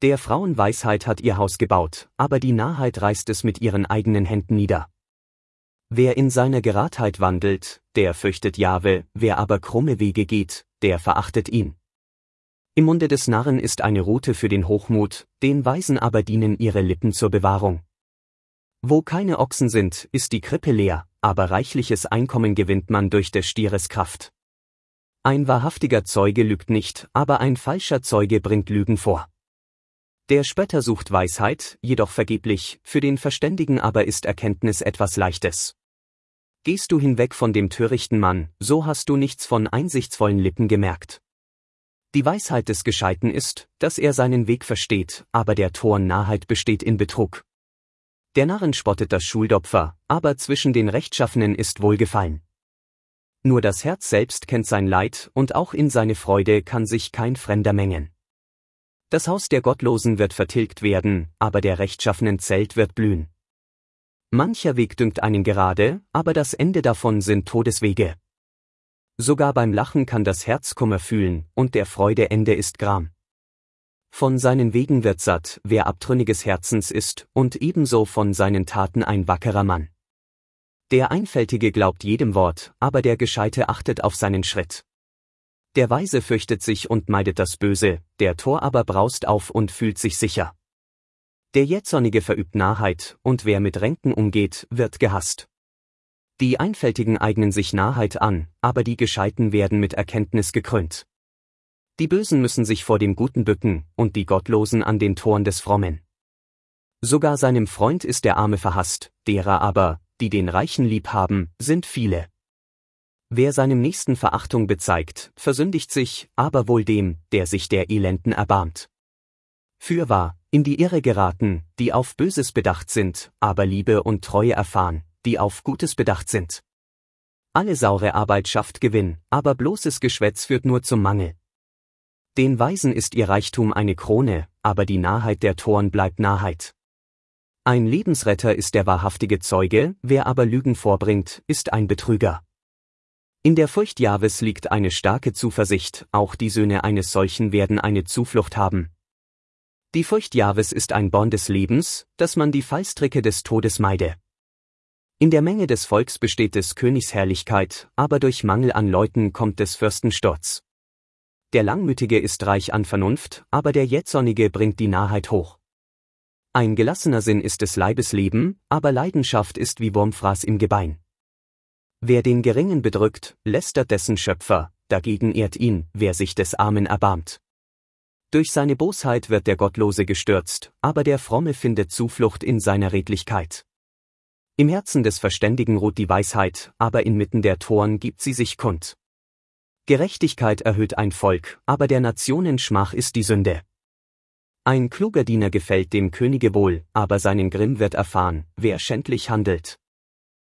Der Frauen Weisheit hat ihr Haus gebaut, aber die Narrheit reißt es mit ihren eigenen Händen nieder. Wer in seiner Geradheit wandelt, der fürchtet Jahwe, wer aber krumme Wege geht, der verachtet ihn. Im Munde des Narren ist eine Rute für den Hochmut, den Weisen aber dienen ihre Lippen zur Bewahrung. Wo keine Ochsen sind, ist die Krippe leer, aber reichliches Einkommen gewinnt man durch des Stieres Kraft. Ein wahrhaftiger Zeuge lügt nicht, aber ein falscher Zeuge bringt Lügen vor. Der Spötter sucht Weisheit, jedoch vergeblich, für den Verständigen aber ist Erkenntnis etwas Leichtes. Gehst du hinweg von dem törichten Mann, so hast du nichts von einsichtsvollen Lippen gemerkt. Die Weisheit des Gescheiten ist, dass er seinen Weg versteht, aber der Toren Narrheit besteht in Betrug. Der Narren spottet das Schuldopfer, aber zwischen den Rechtschaffenen ist Wohlgefallen. Nur das Herz selbst kennt sein Leid, und auch in seine Freude kann sich kein Fremder mengen. Das Haus der Gottlosen wird vertilgt werden, aber der rechtschaffenen Zelt wird blühen. Mancher Weg dünkt einen gerade, aber das Ende davon sind Todeswege. Sogar beim Lachen kann das Herz Kummer fühlen, und der Freude Ende ist Gram. Von seinen Wegen wird satt, wer abtrünniges Herzens ist, und ebenso von seinen Taten ein wackerer Mann. Der Einfältige glaubt jedem Wort, aber der Gescheite achtet auf seinen Schritt. Der Weise fürchtet sich und meidet das Böse, der Tor aber braust auf und fühlt sich sicher. Der Jähzornige verübt Narrheit, und wer mit Ränken umgeht, wird gehasst. Die Einfältigen eignen sich Narrheit an, aber die Gescheiten werden mit Erkenntnis gekrönt. Die Bösen müssen sich vor dem Guten bücken, und die Gottlosen an den Toren des Frommen. Sogar seinem Freund ist der Arme verhasst, derer aber, die den Reichen lieb haben, sind viele. Wer seinem Nächsten Verachtung bezeigt, versündigt sich, aber wohl dem, der sich der Elenden erbarmt. Fürwahr, in die Irre geraten, die auf Böses bedacht sind, aber Liebe und Treue erfahren, die auf Gutes bedacht sind. Alle saure Arbeit schafft Gewinn, aber bloßes Geschwätz führt nur zum Mangel. Den Weisen ist ihr Reichtum eine Krone, aber die Narrheit der Toren bleibt Narrheit. Ein Lebensretter ist der wahrhaftige Zeuge, wer aber Lügen vorbringt, ist ein Betrüger. In der Furcht Jahwes liegt eine starke Zuversicht, auch die Söhne eines solchen werden eine Zuflucht haben. Die Furcht Jahwes ist ein Born des Lebens, dass man die Fallstricke des Todes meide. In der Menge des Volks besteht des Königs Herrlichkeit, aber durch Mangel an Leuten kommt des Fürsten Sturz. Der Langmütige ist reich an Vernunft, aber der Jähzornige bringt die Narrheit hoch. Ein gelassener Sinn ist des Leibes Leben, aber Leidenschaft ist wie Wurmfraß im Gebein. Wer den Geringen bedrückt, lästert dessen Schöpfer, dagegen ehrt ihn, wer sich des Armen erbarmt. Durch seine Bosheit wird der Gottlose gestürzt, aber der Fromme findet Zuflucht in seiner Redlichkeit. Im Herzen des Verständigen ruht die Weisheit, aber inmitten der Toren gibt sie sich kund. Gerechtigkeit erhöht ein Volk, aber der Nationen Schmach ist die Sünde. Ein kluger Diener gefällt dem Könige wohl, aber seinen Grimm wird erfahren, wer schändlich handelt.